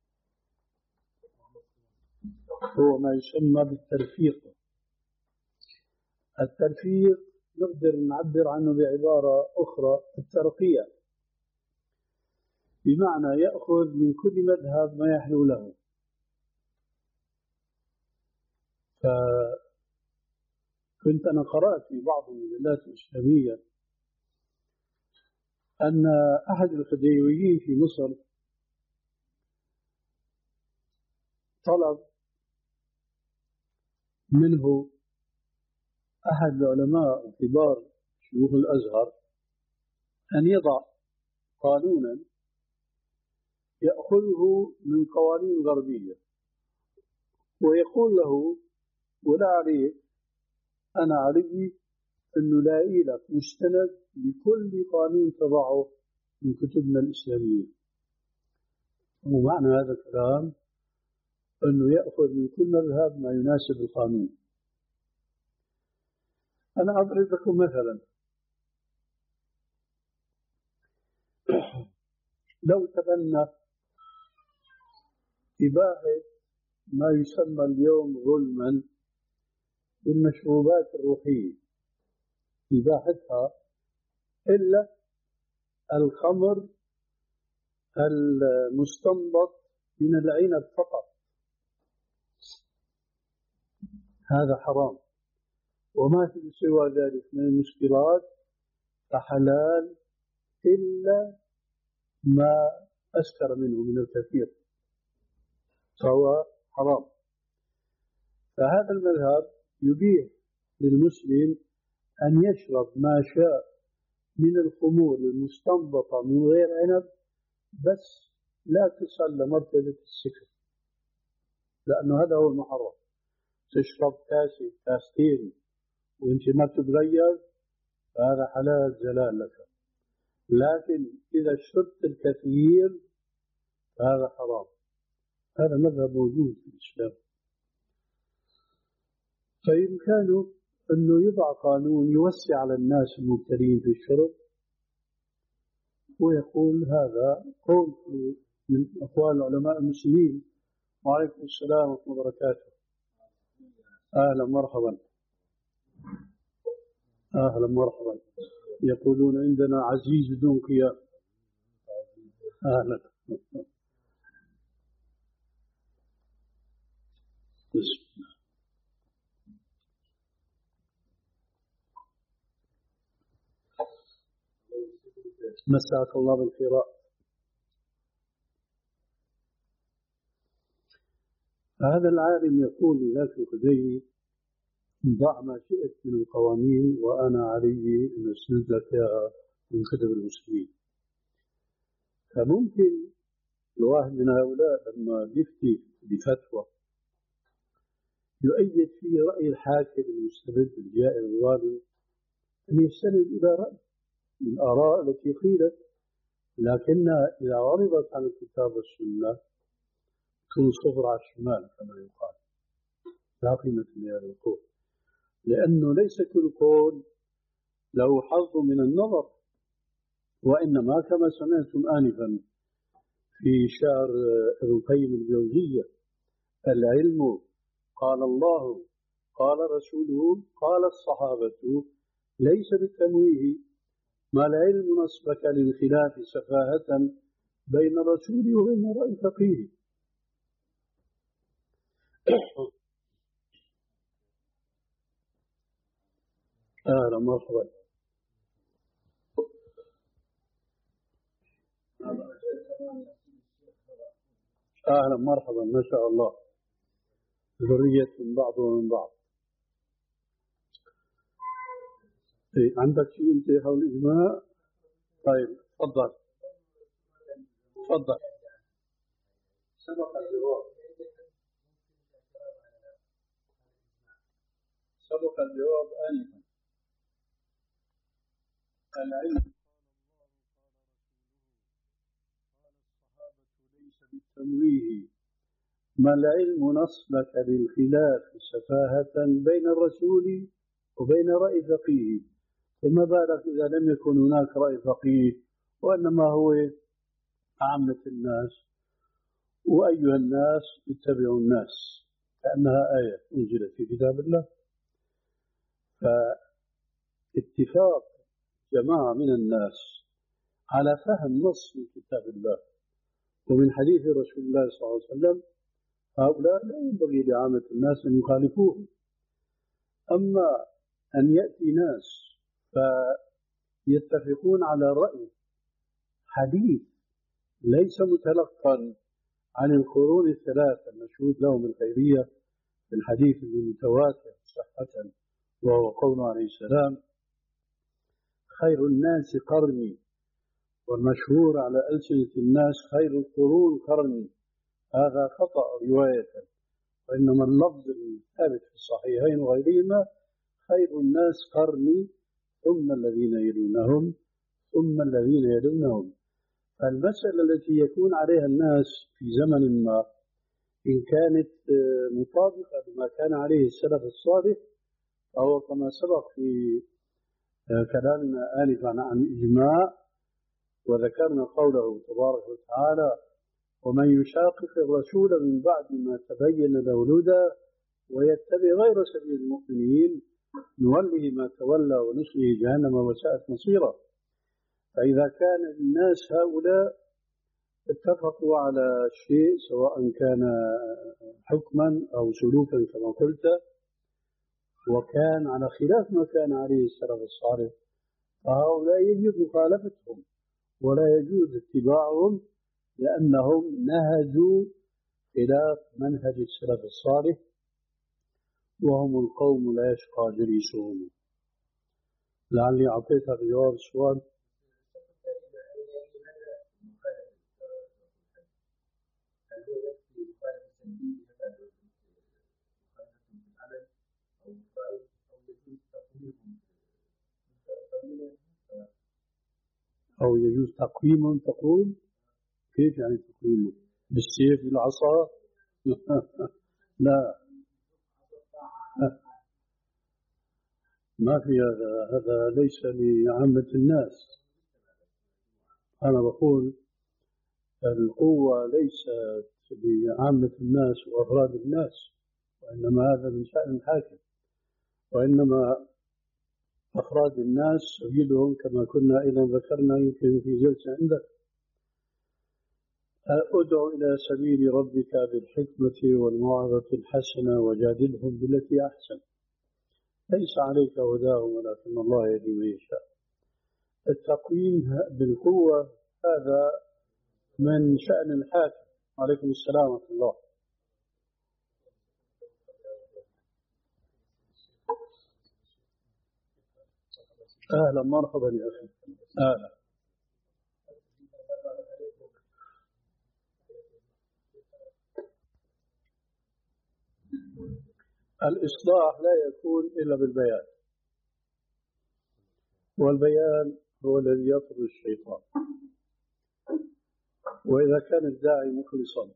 هو ما يسمى بالتلفيق. التلفيق نقدر نعبر عنه بعبارة أخرى الترقية، بمعنى يأخذ من كل مذهب ما يحلو له. فكنت أنا قرأت في بعض المجلات الإسلامية أن أحد الخديويين في مصر طلب منه أحد العلماء كبار شيوخ الأزهر أن يضع قانونا يأخذه من قوانين غربية ويقول له ولا عليك أنا علي أنه لاقي لك مستند لكل قانون تضعه من كتبنا الإسلامية. ومعنى هذا الكلام أنه يأخذ من كل مذهب ما يناسب القانون. أنا أضرب لكم مثلا، لو تبنى إباحة ما يسمى اليوم ظلما بالمشروبات الروحية، إباحتها إلا الخمر المستنبط من العنب فقط، هذا حرام. وما في سوى ذلك من المسكرات فحلال إلا ما أسكر منه من الكثير فهو حرام. فهذا المذهب يبيح للمسلم أن يشرب ما شاء من الخمور المستنبطة من غير عنب، بس لا تصل لمرتبة السكر، لأنه هذا هو المحرم. تشرب كاسة كاستين وانت ما تتغير فهذا حلال زلال لك، لكن إذا شربت الكثير فهذا حرام. هذا مذهب موجود في الإسلام. فإمكانه أنه يضع قانون يوسع على الناس المبتلين في الشرب، ويقول هذا قول من أقوال علماء المسلمين. وعليكم السلام ورحمة الله وبركاته. أهلا مرحبا. أهلا مرحبا. يقولون عندنا عزيز دون قيام. أهلا. بسم الله. مساك الله بالخيرات. هذا العالم يقول لذاك الخديوي ضع ما شئت من القوانين وأنا علي أن أسند لك من كتب المسلمين. فممكن الواحد من هؤلاء لما يفتي بفتوى يؤيد فيه رأي الحاكم المستبد الجائر الظالم أن يستند إلى رأي من الآراء التي قيلت، لكن إذا عرضت على الكتاب والسنة تكون صفر على الشمال كما يقال، لا قيمة لهذا القول، لأنه ليس كل قول له حظ من النظر، وإنما كما سمعتم آنفا في شعر ابن القيم الجوزية: العلم قال الله قال رسوله قال الصحابة ليس بالتمويه ما العلم نصبك للخلاف سفاهة بين الرسول وبين رأي فقيه. أهلا مرحبا. أهلا مرحبا ما شاء الله، ذرية من بعض ومن بعض. إيه عندك شيء أنت حول الإجماع؟ طيب تفضل تفضل. سبق الجواب سبق الجواب آنفا. العلم ليس بالتمويه ما العلم نصبك للخلاف سفاهة بين الرسول وبين رأي فقيه. وما بالك إذا لم يكن هناك رأي فقيه وإنما هو عامة الناس وأيها الناس اتبعوا الناس، كأنها آية أنزلت في كتاب الله. فاتفاق جماعة من الناس على فهم نص من كتاب الله ومن حديث رسول الله صلى الله عليه وسلم، هؤلاء لا ينبغي لعامة الناس أن يخالفوه. أما أن يأتي ناس فيتفقون على رأي حديث ليس متلقا عن القرون الثلاثة المشهود لهم الخيرية في الحديث المتواتر صحة، وهو قول عليه السلام خير الناس قرني، والمشهور على ألسنة الناس خير القرون قرني، هذا خطأ رواية، وإنما اللفظ الثابت في الصحيحين وغيرهما خير الناس قرني ثم الذين يلونهم ثم الذين يلونهم. المسألة التي يكون عليها الناس في زمن ما إن كانت مطابقة لما كان عليه السلف الصالح، أو كما سبق في كلامنا آنفا عن الإجماع وذكرنا قوله تبارك وتعالى ومن يشاقق الرسول من بعد ما تبين له الهدى ويتبع غير سبيل المؤمنين نوله ما تولى ونصله جهنم وساءت مصيرا. فإذا كان الناس هؤلاء اتفقوا على شيء سواء كان حكما أو سلوكا كما قلت وكان على خلاف ما كان عليه السلف الصالح، فهؤلاء يجب مخالفتهم ولا يجوز اتباعهم لأنهم نهجوا خلاف منهج السلف الصالح وهم القوم لا يشقى جليسهم. لعلي أعطيتك جواب السؤال. أو يجوز تقويم تقول كيف يعني تقويم بالسيف بالعصا؟ لا ما في هذا، هذا ليس لعامة الناس. أنا بقول القوة ليست لعامة الناس وأفراد الناس، وإنما هذا من شأن الحاكم، وإنما أفراد الناس سيدهم كما كنا إذا ذكرنا يمكن في جلسة عندك ادع إلى سبيل ربك بالحكمة والموعظة الحسنة وجادلهم بالتي أحسن، ليس عليك هداهم ولكن الله يهدي من يشاء. التقويم بالقوة هذا من شأن الحاكم. عليكم السلام ورحمة الله. أهلا مرحبا يا أخي. أهلا. الإصلاح لا يكون إلا بالبيان، والبيان هو الذي يطرد الشيطان. وإذا كان الداعي مخلصا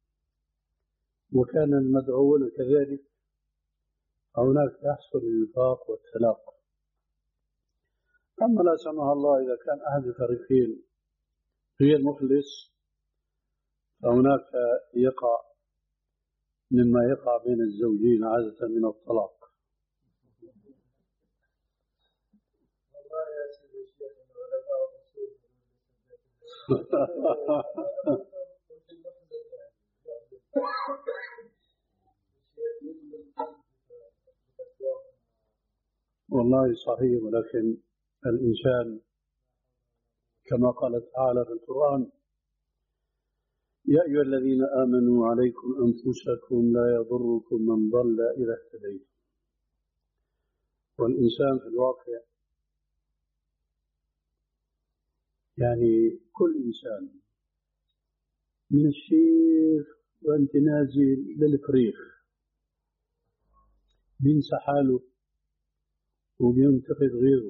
وكان المدعوون كذلك هناك يحصل الوفاق والتلاق. أما لا سمح الله إذا كان أحد الفريقين غير مخلص فهناك يقع مما يقع بين الزوجين عادة من الطلاق. والله صحيح، ولكن الإنسان كما قال تعالى في القرآن: يا أيها الذين آمنوا عليكم أنفسكم لا يضركم من ضل إذا اهتديتم. والإنسان في الواقع يعني كل إنسان من الشيخ وأنت نازل للفريخ بينسى حاله وبينتقد غيره.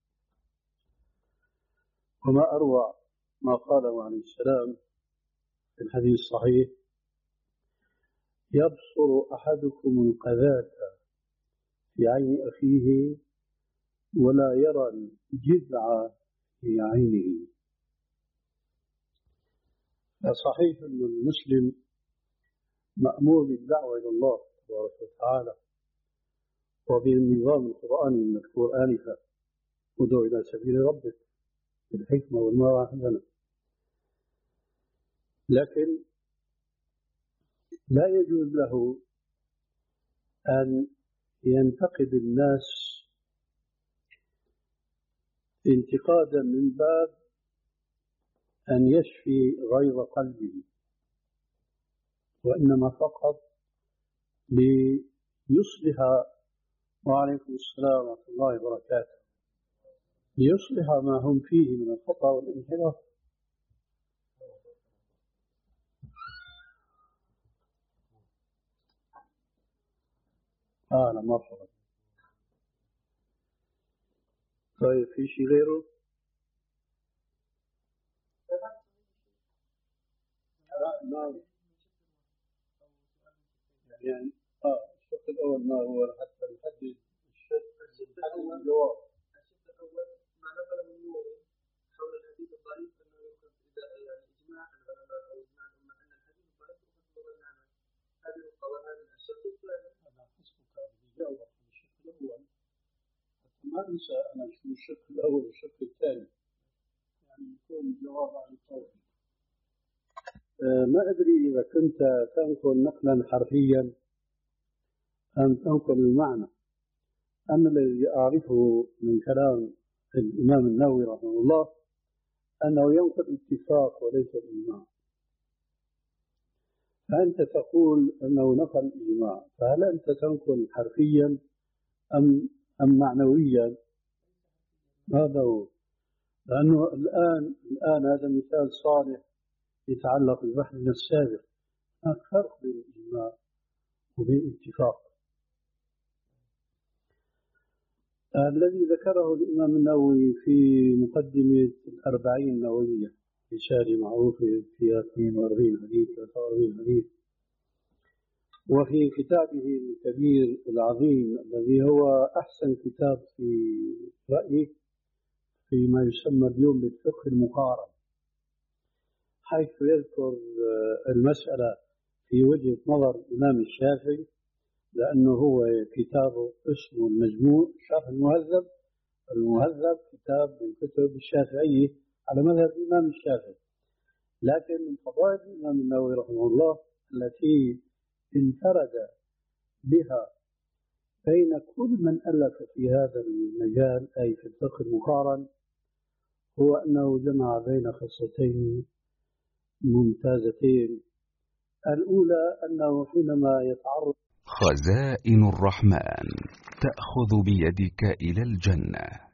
وما أروع ما قاله عليه السلام في الحديث الصحيح: يبصر أحدكم القذاة في عين أخيه ولا يرى الجذع في عينه. فصحيح أن المسلم مأمور بالدعوة إلى الله تبارك وتعالى وبالنظام القرآني المذكور آنفا: ادعو إلى سبيل ربك بالحكمة والموعظة الحسنة. لكن لا يجوز له أن ينتقد الناس انتقادا من باب أن يشفي غيظ قلبه، وإنما فقط ليصلح، وعليكم السلام ورحمة الله وبركاته، ليصلح ما هم فيه من الخطأ والانحراف. أهلا آه مرحبا. طيب في شيء غيره؟ لا لا يعني آه الشق الأول ما هو حتى نحدد الشق الأول الجواب. الشق الأول ما نقل من النووي حول الحديث الضعيف أنه يؤخذ إذا يعني إجماع العلماء أو إجماع الأمة أن الحديث الضعيف يؤخذ بظن عنه. هذه القواعد. الشق الثاني أنا حسبك بجاوب عن الشق الأول حتى ما أنسى أنا شو الشق الأول والشق الثاني، يعني يكون الجواب عن الطول. ما أدري إذا كنت تنقل نقلا حرفيا أم تنقل المعنى. أما الذي أعرفه من كلام الإمام النووي رحمه الله أنه ينقل اتفاق وليس الإجماع. فأنت تقول أنه نقل إجماع، فهل أنت تنقل حرفيا أم أم معنويا؟ هذا هو. لأنه الآن الآن هذا مثال صالح يتعلق ببحثنا السابق. هناك فرق بين الإجماع وبين الاتفاق. الذي ذكره الإمام النووي في مقدمة الأربعين النووية رسالة معروفة فيها اثنين وأربعين حديث ثلاثة وأربعين حديث، وفي كتابه الكبير العظيم الذي هو أحسن كتاب في رأيي فيما يسمى اليوم بالفقه المقارن، حيث يذكر المسألة في وجهة نظر الإمام الشافعي، لأنه هو كتابه اسمه المجموع شرح المهذب. المهذب كتاب من كتب الشافعية على مذهب الإمام الشافعي، لكن من فضائل الإمام النووي رحمه الله التي انفرد بها بين كل من ألف في هذا المجال أي في الفقه المقارن هو أنه جمع بين خصلتين ممتازتين. الأولى أنه حينما يتعرض خزائن الرحمن تأخذ بيدك إلى الجنة.